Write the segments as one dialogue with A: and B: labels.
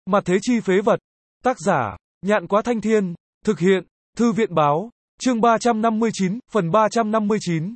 A: Mặt thế chi phế vật. Tác giả, Nhạn Quá Thanh Thiên. Thực hiện, Thư viện Báo. Chương 359, phần 359.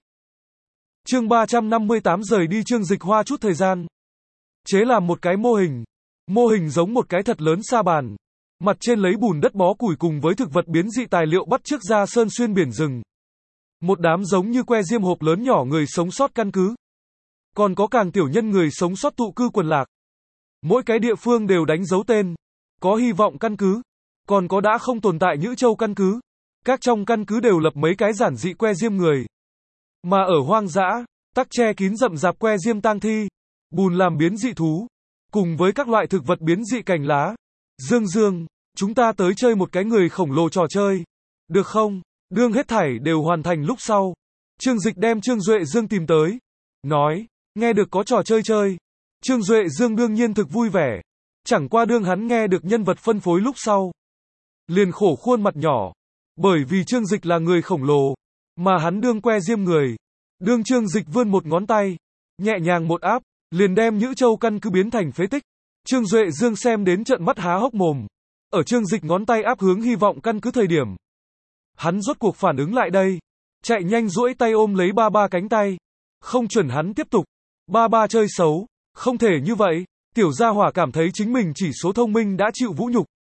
A: Chương 358 rời đi Chương Dịch hoa chút thời gian. Chế làm một cái mô hình. Mô hình giống một cái thật lớn sa bàn. Mặt trên lấy bùn đất bó củi cùng với thực vật biến dị tài liệu bắt chước ra sơn xuyên biển rừng. Một đám giống như que diêm hộp lớn nhỏ người sống sót căn cứ. Còn có càng tiểu nhân người sống sót tụ cư quần lạc. Mỗi cái địa phương đều đánh dấu tên. Có hy vọng căn cứ. Còn có đã không tồn tại Nhữ Châu căn cứ. Các trong căn cứ đều lập mấy cái giản dị que diêm người. Mà ở hoang dã, tắc che kín rậm rạp que diêm tang thi. Bùn làm biến dị thú. Cùng với các loại thực vật biến dị cành lá. Dương, chúng ta tới chơi một cái người khổng lồ trò chơi. Được không? Đương hết thảy đều hoàn thành lúc sau. Trương Dịch đem Trương Duệ Dương tìm tới. Nói, nghe được có trò chơi chơi. Trương Duệ Dương đương nhiên thực vui vẻ. Chẳng qua đương hắn nghe được nhân vật phân phối lúc sau. Liền khổ khuôn mặt nhỏ. Bởi vì Trương Dịch là người khổng lồ. Mà hắn đương que diêm người. Đương Trương Dịch vươn một ngón tay. Nhẹ nhàng một áp. Liền đem Nhữ Châu căn cứ biến thành phế tích. Trương Duệ Dương xem đến trợn mắt há hốc mồm. Ở Trương Dịch ngón tay áp hướng hy vọng căn cứ thời điểm. Hắn rốt cuộc phản ứng lại đây. Chạy nhanh duỗi tay ôm lấy ba cánh tay. Không chuẩn hắn tiếp tục. Ba chơi xấu. Không thể như vậy. Tiểu gia hỏa cảm thấy chính mình chỉ số thông minh đã chịu vũ nhục.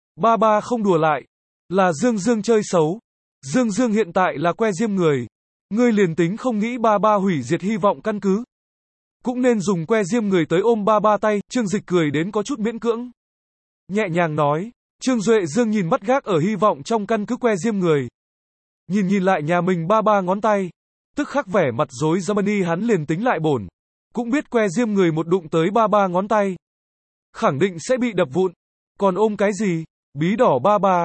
A: Ba không đùa lại. Là Dương chơi xấu. Dương hiện tại là que diêm người. Ngươi liền tính không nghĩ ba hủy diệt hy vọng căn cứ. Cũng nên dùng que diêm người tới ôm ba tay. Trương Dịch cười đến có chút miễn cưỡng. Nhẹ nhàng nói. Trương Duệ Dương nhìn mắt gác ở hy vọng trong căn cứ que diêm người. Nhìn lại nhà mình ba ngón tay. Tức khắc vẻ mặt rối Germany hắn liền tính lại bổn. Cũng biết que diêm người một đụng tới ba ngón tay. Khẳng định sẽ bị đập vụn. Còn ôm cái gì? Bí đỏ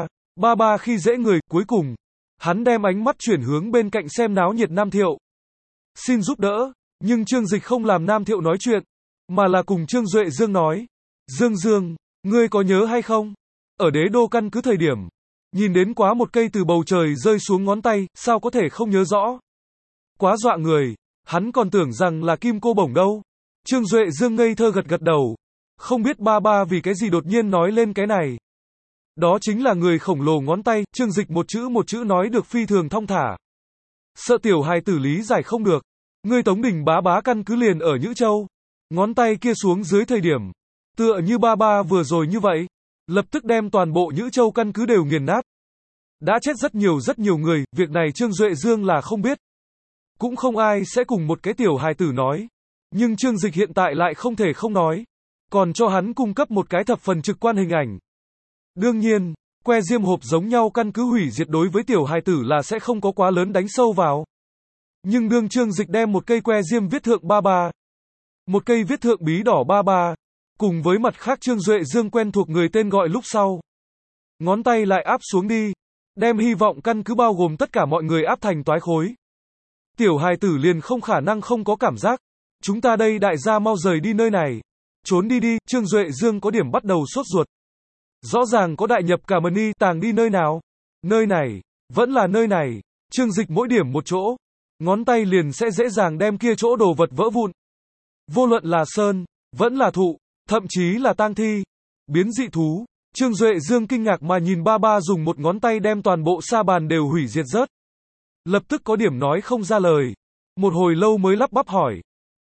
A: ba khi dễ người, cuối cùng. Hắn đem ánh mắt chuyển hướng bên cạnh xem náo nhiệt Nam Thiệu. Xin giúp đỡ. Nhưng Trương Dịch không làm Nam Thiệu nói chuyện. Mà là cùng Trương Duệ Dương nói. Dương, ngươi có nhớ hay không? Ở đế đô căn cứ thời điểm. Nhìn đến quá một cây từ bầu trời rơi xuống ngón tay, sao có thể không nhớ rõ? Quá dọa người. Hắn còn tưởng rằng là kim cô bổng đâu. Trương Duệ Dương ngây thơ gật đầu. Không biết ba vì cái gì đột nhiên nói lên cái này. Đó chính là người khổng lồ ngón tay. Trương Dịch một chữ nói được phi thường thong thả. Sợ tiểu hài tử lý giải không được. Ngươi Tống Đình bá căn cứ liền ở Nhữ Châu. Ngón tay kia xuống dưới thời điểm. Tựa như ba vừa rồi như vậy. Lập tức đem toàn bộ Nhữ Châu căn cứ đều nghiền nát. Đã chết rất nhiều người. Việc này Trương Duệ Dương là không biết. Cũng không ai sẽ cùng một cái tiểu hài tử nói. Nhưng Trương Dịch hiện tại lại không thể không nói. Còn cho hắn cung cấp một cái thập phần trực quan hình ảnh. Đương nhiên, que diêm hộp giống nhau căn cứ hủy diệt đối với tiểu hài tử là sẽ không có quá lớn đánh sâu vào. Nhưng đương Trương Dịch đem một cây que diêm viết thượng ba. Một cây viết thượng bí đỏ ba. Cùng với mặt khác Trương Duệ Dương quen thuộc người tên gọi lúc sau. Ngón tay lại áp xuống đi. Đem hy vọng căn cứ bao gồm tất cả mọi người áp thành toái khối. Tiểu hài tử liền không khả năng không có cảm giác. Chúng ta đây đại gia mau rời đi nơi này. Trốn đi. Trương Duệ Dương có điểm bắt đầu sốt ruột. Rõ ràng có đại nhập cả mani tàng đi nơi nào. Nơi này. Vẫn là nơi này. Trương Dịch mỗi điểm một chỗ. Ngón tay liền sẽ dễ dàng đem kia chỗ đồ vật vỡ vụn. Vô luận là sơn. Vẫn là thụ. Thậm chí là tang thi. Biến dị thú. Trương Duệ Dương kinh ngạc mà nhìn ba dùng một ngón tay đem toàn bộ sa bàn đều hủy diệt rớt. Lập tức có điểm nói không ra lời. Một hồi lâu mới lắp bắp hỏi.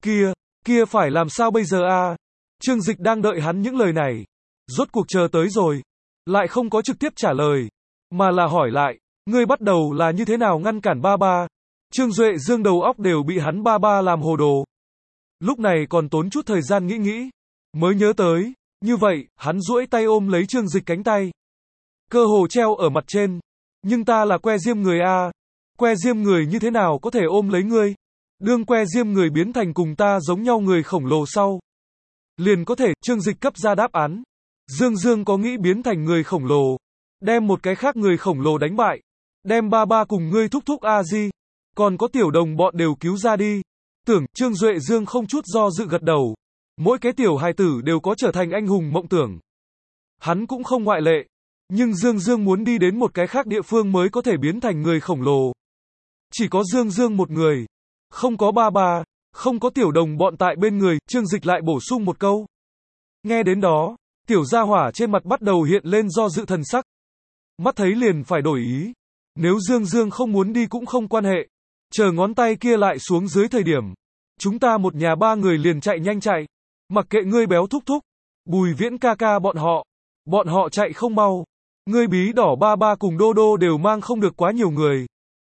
A: Kia phải làm sao bây giờ a? Trương Dịch đang đợi hắn những lời này. Rốt cuộc chờ tới rồi. Lại không có trực tiếp trả lời. Mà là hỏi lại. Ngươi bắt đầu là như thế nào ngăn cản ba? Trương Duệ Dương đầu óc đều bị hắn ba làm hồ đồ. Lúc này còn tốn chút thời gian nghĩ. Mới nhớ tới. Như vậy, hắn duỗi tay ôm lấy Trương Dịch cánh tay. Cơ hồ treo ở mặt trên. Nhưng ta là que diêm người a. Que diêm người như thế nào có thể ôm lấy ngươi? Đương que diêm người biến thành cùng ta giống nhau người khổng lồ sau. Liền có thể, Trương Dịch cấp ra đáp án. Dương có nghĩ biến thành người khổng lồ. Đem một cái khác người khổng lồ đánh bại. Đem ba cùng ngươi thúc A-di. Còn có tiểu đồng bọn đều cứu ra đi. Tưởng, Trương Duệ Dương không chút do dự gật đầu. Mỗi cái tiểu hài tử đều có trở thành anh hùng mộng tưởng. Hắn cũng không ngoại lệ. Nhưng Dương muốn đi đến một cái khác địa phương mới có thể biến thành người khổng lồ. Chỉ có Dương một người. Không có ba, không có tiểu đồng bọn tại bên người. Trương Dịch lại bổ sung một câu. Nghe đến đó, Tiểu gia hỏa trên mặt bắt đầu hiện lên do dự thần sắc. Mắt thấy liền phải đổi ý. Nếu Dương Dương không muốn đi cũng không quan hệ. Chờ ngón tay kia lại xuống dưới thời điểm. Chúng ta một nhà ba người liền chạy nhanh chạy. Mặc kệ ngươi béo thúc thúc. Bùi Viễn ca ca bọn họ. Bọn họ chạy không mau. Ngươi Bí Đỏ ba ba cùng Đô Đô đều mang không được quá nhiều người.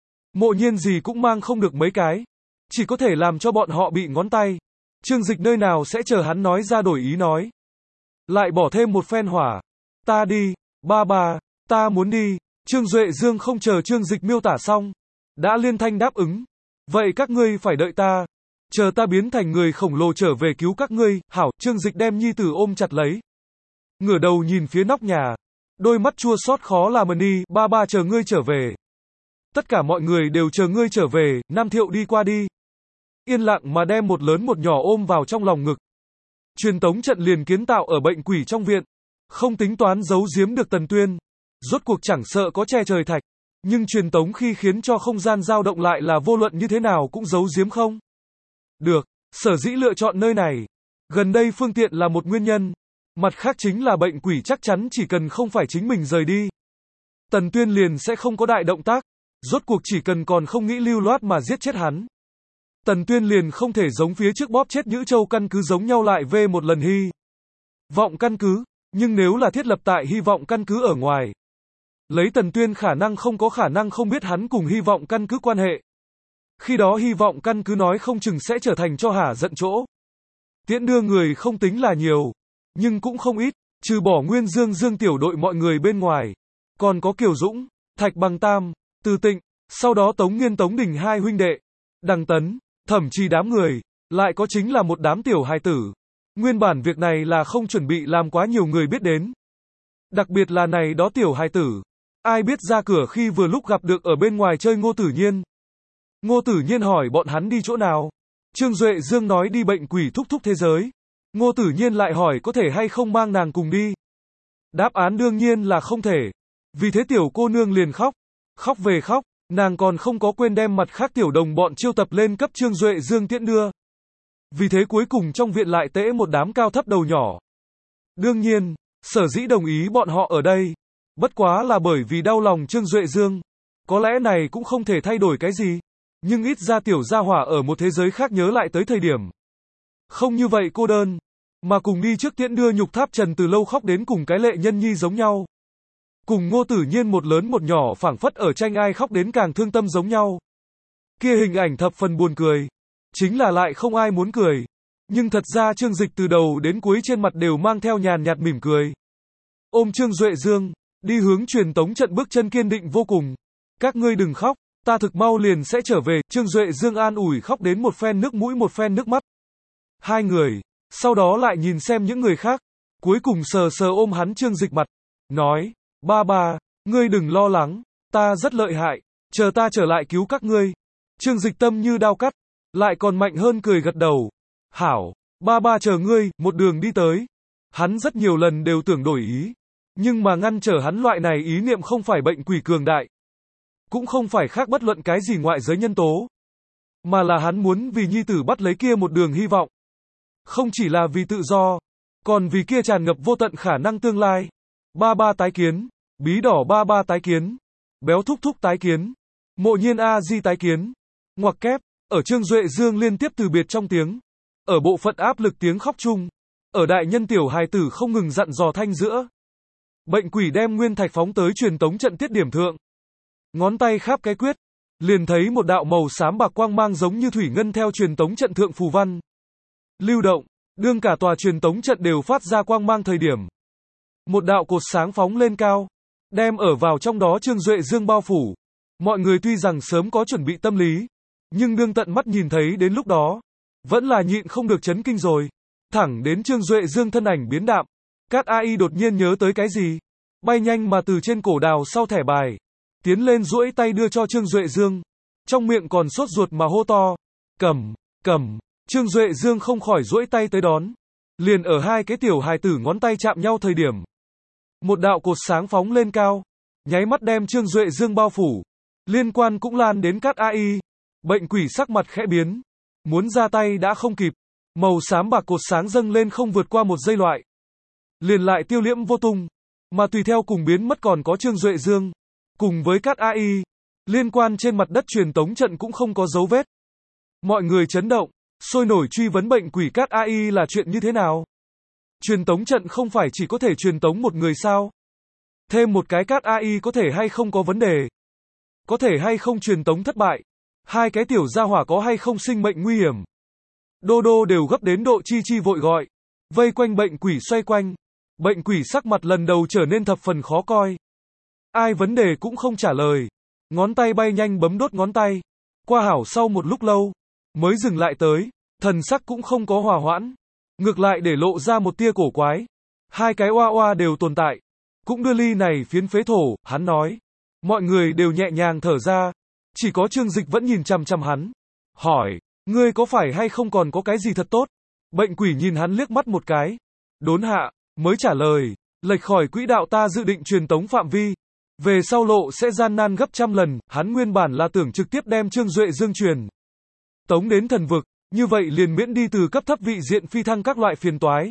A: Mộ Nhiên gì cũng mang không được mấy cái. Chỉ có thể làm cho bọn họ bị ngón tay. Trương Dịch nơi nào sẽ chờ hắn nói ra đổi ý nói. Lại bỏ thêm một phen hỏa. Ta đi, ba ba, ta muốn đi. Trương Duệ Dương không chờ Trương Dịch miêu tả xong. Đã liên thanh đáp ứng. Vậy các ngươi phải đợi ta. Chờ ta biến thành người khổng lồ trở về cứu các ngươi. Hảo, Trương Dịch đem nhi tử ôm chặt lấy. Ngửa đầu nhìn phía nóc nhà. Đôi mắt chua xót khó làm ơn đi. Ba ba chờ ngươi trở về. Tất cả mọi người đều chờ ngươi trở về. Nam Thiệu đi qua đi. Yên lặng mà đem một lớn một nhỏ ôm vào trong lòng ngực. Truyền tống trận liền kiến tạo ở bệnh quỷ trong viện. Không tính toán giấu giếm được Tần Tuyên. Rốt cuộc chẳng sợ có che trời thạch. Nhưng truyền tống khi khiến cho không gian dao động lại là vô luận như thế nào cũng giấu giếm không. Được, sở dĩ lựa chọn nơi này. Gần đây phương tiện là một nguyên nhân. Mặt khác chính là bệnh quỷ chắc chắn chỉ cần không phải chính mình rời đi. Tần Tuyên liền sẽ không có đại động tác. Rốt cuộc chỉ cần còn không nghĩ lưu loát mà giết chết hắn. Tần Tuyên liền không thể giống phía trước bóp chết Nhữ Châu căn cứ giống nhau lại về một lần hy vọng căn cứ, nhưng nếu là thiết lập tại hy vọng căn cứ ở ngoài. Lấy Tần Tuyên khả năng không có khả năng không biết hắn cùng hy vọng căn cứ quan hệ. Khi đó hy vọng căn cứ nói không chừng sẽ trở thành cho hả giận chỗ. Tiễn đưa người không tính là nhiều, nhưng cũng không ít, trừ bỏ Nguyên Dương tiểu đội mọi người bên ngoài. Còn có Kiều Dũng, Thạch Bằng Tam, Từ Tịnh, sau đó Tống Nghiên Tống Đình hai huynh đệ, Đằng Tấn, thậm chí đám người, lại có chính là một đám tiểu hài tử. Nguyên bản việc này là không chuẩn bị làm quá nhiều người biết đến. Đặc biệt là này đó tiểu hài tử. Ai biết ra cửa khi vừa lúc gặp được ở bên ngoài chơi Ngô Tử Nhiên. Ngô Tử Nhiên hỏi bọn hắn đi chỗ nào. Trương Duệ Dương nói đi bệnh quỷ thúc thúc thế giới. Ngô Tử Nhiên lại hỏi có thể hay không mang nàng cùng đi. Đáp án đương nhiên là không thể. Vì thế tiểu cô nương liền khóc. Khóc về khóc. Nàng còn không có quên đem mặt khác tiểu đồng bọn chiêu tập lên cấp Trương Duệ Dương tiễn đưa. Vì thế cuối cùng trong viện lại tễ một đám cao thấp đầu nhỏ. Đương nhiên, sở dĩ đồng ý bọn họ ở đây. Bất quá là bởi vì đau lòng Trương Duệ Dương. Có lẽ này cũng không thể thay đổi cái gì. Nhưng ít ra tiểu gia hỏa ở một thế giới khác nhớ lại tới thời điểm. Không như vậy cô đơn. Mà cùng đi trước tiễn đưa Nhục Tháp Trần từ lâu khóc đến cùng cái lệ nhân nhi giống nhau. Cùng Ngô Tử Nhiên một lớn một nhỏ phảng phất ở tranh ai khóc đến càng thương tâm giống nhau. Kia hình ảnh thập phần buồn cười. Chính là lại không ai muốn cười. Nhưng thật ra Trương Dịch từ đầu đến cuối trên mặt đều mang theo nhàn nhạt mỉm cười. Ôm Trương Duệ Dương, đi hướng truyền tống trận bước chân kiên định vô cùng. Các ngươi đừng khóc, ta thực mau liền sẽ trở về. Trương Duệ Dương an ủi khóc đến một phen nước mũi một phen nước mắt. Hai người, sau đó lại nhìn xem những người khác. Cuối cùng sờ sờ ôm hắn Trương Dịch mặt. Nói, ba ba, ngươi đừng lo lắng, ta rất lợi hại, chờ ta trở lại cứu các ngươi. Trương Dịch tâm như đao cắt, lại còn mạnh hơn cười gật đầu. Hảo, ba ba chờ ngươi, một đường đi tới. Hắn rất nhiều lần đều tưởng đổi ý. Nhưng mà ngăn trở hắn loại này ý niệm không phải bệnh quỷ cường đại. Cũng không phải khác bất luận cái gì ngoại giới nhân tố. Mà là hắn muốn vì nhi tử bắt lấy kia một đường hy vọng. Không chỉ là vì tự do, còn vì kia tràn ngập vô tận khả năng tương lai. Ba ba tái kiến, Bí Đỏ ba ba tái kiến, Béo thúc thúc tái kiến, Mộ Nhiên a di tái kiến. Ngoặc kép, ở Trương Duệ Dương liên tiếp từ biệt trong tiếng. Ở bộ phận áp lực tiếng khóc chung. Ở đại nhân tiểu hài tử không ngừng dặn dò thanh giữa. Bệnh quỷ đem nguyên thạch phóng tới truyền tống trận tiết điểm thượng. Ngón tay kháp cái quyết. Liền thấy một đạo màu xám bạc quang mang giống như thủy ngân theo truyền tống trận thượng phù văn. Lưu động, đương cả tòa truyền tống trận đều phát ra quang mang thời điểm. Một đạo cột sáng phóng lên cao. Đem ở vào trong đó Trương Duệ Dương bao phủ. Mọi người tuy rằng sớm có chuẩn bị tâm lý. Nhưng đương tận mắt nhìn thấy đến lúc đó. Vẫn là nhịn không được chấn kinh rồi. Thẳng đến Trương Duệ Dương thân ảnh biến đạm. Cát AI đột nhiên nhớ tới cái gì. Bay nhanh mà từ trên cổ đào sau thẻ bài. Tiến lên duỗi tay đưa cho Trương Duệ Dương. Trong miệng còn sốt ruột mà hô to. Cầm, cầm. Trương Duệ Dương không khỏi duỗi tay tới đón. Liền ở hai cái tiểu hài tử ngón tay chạm nhau thời điểm. Một đạo cột sáng phóng lên cao. Nháy mắt đem Trương Duệ Dương bao phủ. Liên quan cũng lan đến Cát AI. Bệnh quỷ sắc mặt khẽ biến. Muốn ra tay đã không kịp. Màu xám bạc cột sáng dâng lên không vượt qua một giây loại. liền lại tiêu liễm vô tung. Mà tùy theo cùng biến mất còn có Trương Duệ Dương. Cùng với các AI, liên quan trên mặt đất truyền tống trận cũng không có dấu vết. Mọi người chấn động, sôi nổi truy vấn bệnh quỷ các AI là chuyện như thế nào. Truyền tống trận không phải chỉ có thể truyền tống một người sao? Thêm một cái các AI có thể hay không có vấn đề? Có thể hay không truyền tống thất bại? Hai cái tiểu gia hỏa có hay không sinh mệnh nguy hiểm? Đô đô đều gấp đến độ chi chi vội gọi. Vây quanh bệnh quỷ xoay quanh. Bệnh quỷ sắc mặt lần đầu trở nên thập phần khó coi. Ai vấn đề cũng không trả lời. Ngón tay bay nhanh bấm đốt ngón tay. Qua hảo sau một lúc lâu, mới dừng lại tới. Thần sắc cũng không có hòa hoãn. Ngược lại để lộ ra một tia cổ quái. Hai cái oa oa đều tồn tại. Cũng đưa ly này phiến phế thổ, hắn nói. Mọi người đều nhẹ nhàng thở ra. Chỉ có Trương Dịch vẫn nhìn chằm chằm hắn. Hỏi, ngươi có phải hay không còn có cái gì thật tốt? Bệnh quỷ nhìn hắn liếc mắt một cái. Đốn hạ, mới trả lời. Lệch khỏi quỹ đạo ta dự định truyền tống phạm vi. Về sau lộ sẽ gian nan gấp trăm lần. Hắn nguyên bản là tưởng trực tiếp đem Trương Duệ Dương truyền tống đến thần vực. Như vậy liền miễn đi từ cấp thấp vị diện phi thăng các loại phiền toái.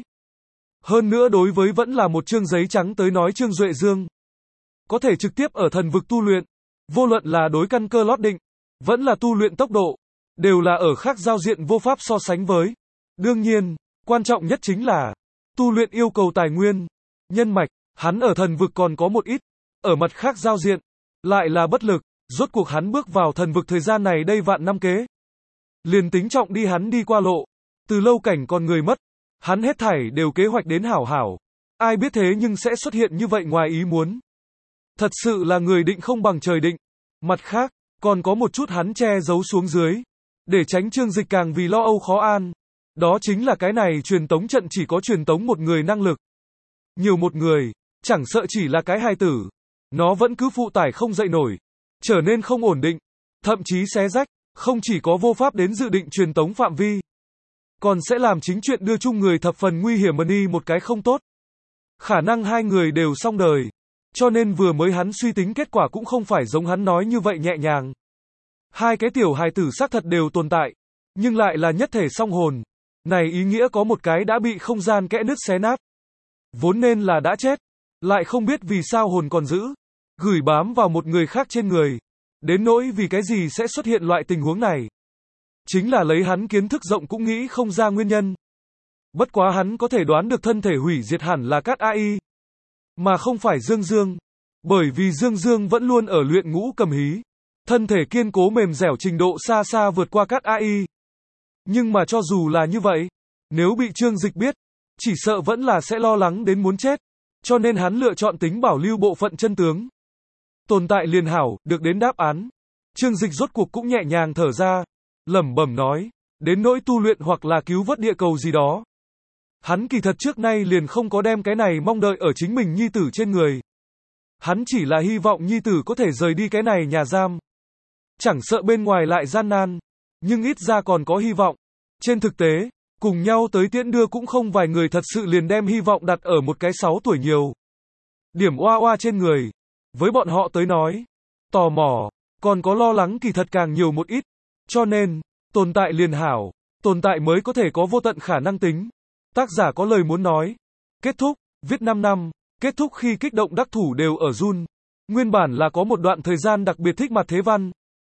A: Hơn nữa đối với vẫn là một chương giấy trắng tới nói Trương Duệ Dương có thể trực tiếp ở thần vực tu luyện. Vô luận là đối căn cơ lót định, vẫn là tu luyện tốc độ, đều là ở khác giao diện vô pháp so sánh với. Đương nhiên, quan trọng nhất chính là tu luyện yêu cầu tài nguyên, nhân mạch, hắn ở thần vực còn có một ít, ở mặt khác giao diện, lại là bất lực, rốt cuộc hắn bước vào thần vực thời gian này đây vạn năm kế. Liền tính trọng đi hắn đi qua lộ, từ lâu cảnh còn người mất, hắn hết thảy đều kế hoạch đến hảo hảo. Ai biết thế nhưng sẽ xuất hiện như vậy ngoài ý muốn. Thật sự là người định không bằng trời định. Mặt khác, còn có một chút hắn che giấu xuống dưới. Để tránh Trương Dịch càng vì lo âu khó an. Đó chính là cái này truyền tống trận chỉ có truyền tống một người năng lực. Nhiều một người, chẳng sợ chỉ là cái hài tử. Nó vẫn cứ phụ tải không dậy nổi. Trở nên không ổn định. Thậm chí xé rách. Không chỉ có vô pháp đến dự định truyền tống phạm vi. Còn sẽ làm chính chuyện đưa chung người thập phần nguy hiểm đi một cái không tốt. Khả năng hai người đều xong đời. Cho nên vừa mới hắn suy tính kết quả cũng không phải giống hắn nói như vậy nhẹ nhàng. Hai cái tiểu hài tử xác thật đều tồn tại. Nhưng lại là nhất thể song hồn. Này ý nghĩa có một cái đã bị không gian kẽ nứt xé nát. Vốn nên là đã chết. Lại không biết vì sao hồn còn giữ. Gửi bám vào một người khác trên người. Đến nỗi vì cái gì sẽ xuất hiện loại tình huống này. Chính là lấy hắn kiến thức rộng cũng nghĩ không ra nguyên nhân. Bất quá hắn có thể đoán được thân thể hủy diệt hẳn là các AI. Mà không phải Dương Dương. Bởi vì Dương Dương vẫn luôn ở luyện ngũ cầm hí. Thân thể kiên cố mềm dẻo trình độ xa xa vượt qua các AI. Nhưng mà cho dù là như vậy, nếu bị Trương Dịch biết, chỉ sợ vẫn là sẽ lo lắng đến muốn chết. Cho nên hắn lựa chọn tính bảo lưu bộ phận chân tướng. Tồn tại liền hảo, được đến đáp án. Trương Dịch rốt cuộc cũng nhẹ nhàng thở ra. Lẩm bẩm nói, đến nỗi tu luyện hoặc là cứu vớt địa cầu gì đó. Hắn kỳ thật trước nay liền không có đem cái này mong đợi ở chính mình nhi tử trên người. Hắn chỉ là hy vọng nhi tử có thể rời đi cái này nhà giam. Chẳng sợ bên ngoài lại gian nan, nhưng ít ra còn có hy vọng. Trên thực tế, cùng nhau tới tiễn đưa cũng không vài người thật sự liền đem hy vọng đặt ở một cái 6 tuổi nhiều. Điểm oa oa trên người. Với bọn họ tới nói, tò mò, còn có lo lắng kỳ thật càng nhiều một ít. Cho nên, tồn tại liền hảo, tồn tại mới có thể có vô tận khả năng tính. Tác giả có lời muốn nói. Kết thúc, viết 5 năm, kết thúc khi kích động đắc thủ đều ở run. Nguyên bản là có một đoạn thời gian đặc biệt thích mặt thế văn.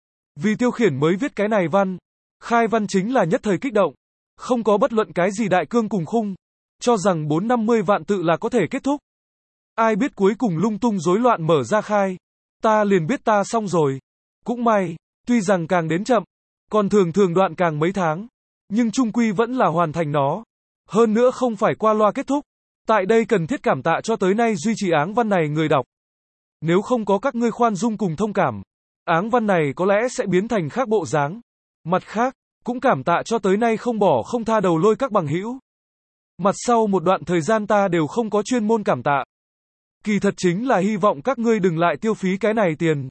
A: Vì tiêu khiển mới viết cái này văn. Khai văn chính là nhất thời kích động. Không có bất luận cái gì đại cương cùng khung. Cho rằng 450 vạn tự là có thể kết thúc. Ai biết cuối cùng lung tung rối loạn mở ra khai. Ta liền biết ta xong rồi. Cũng may, tuy rằng càng đến chậm, còn thường đoạn càng mấy tháng. Nhưng chung quy vẫn là hoàn thành nó. Hơn nữa không phải qua loa kết thúc. Tại đây cần thiết cảm tạ cho tới nay duy trì áng văn này người đọc. Nếu không có các ngươi khoan dung cùng thông cảm, áng văn này có lẽ sẽ biến thành khác bộ dáng. Mặt khác, cũng cảm tạ cho tới nay không bỏ không tha đầu lôi các bằng hữu. Mặt sau một đoạn thời gian ta đều không có chuyên môn cảm tạ. Kỳ thật chính là hy vọng các ngươi đừng lại tiêu phí cái này tiền.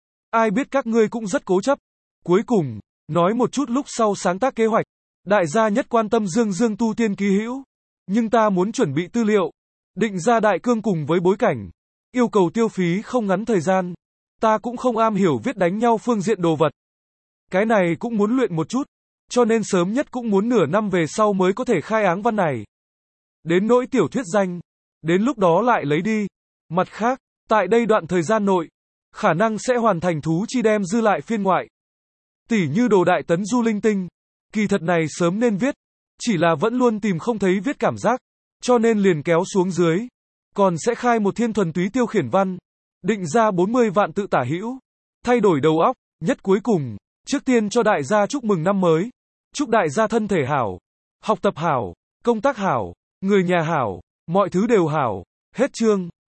A: Ai biết các ngươi cũng rất cố chấp. Cuối cùng, nói một chút lúc sau sáng tác kế hoạch. Đại gia nhất quan tâm Dương Dương tu tiên ký hữu. Nhưng ta muốn chuẩn bị tư liệu. Định ra đại cương cùng với bối cảnh. Yêu cầu tiêu phí không ngắn thời gian. Ta cũng không am hiểu viết đánh nhau phương diện đồ vật. Cái này cũng muốn luyện một chút. Cho nên sớm nhất cũng muốn nửa năm về sau mới có thể khai áng văn này. Đến nỗi tiểu thuyết danh. đến lúc đó lại lấy đi. Mặt khác, tại đây đoạn thời gian nội, khả năng sẽ hoàn thành thú chi đem dư lại phiên ngoại. Tỉ như đồ đại tấn du linh tinh, kỳ thật này sớm nên viết, chỉ là vẫn luôn tìm không thấy viết cảm giác, cho nên liền kéo xuống dưới. Còn sẽ khai một thiên thuần túy tiêu khiển văn, định ra 40 vạn tự tả hữu, thay đổi đầu óc, nhất cuối cùng, trước tiên cho đại gia chúc mừng năm mới, chúc đại gia thân thể hảo, học tập hảo, công tác hảo, người nhà hảo, mọi thứ đều hảo, hết chương.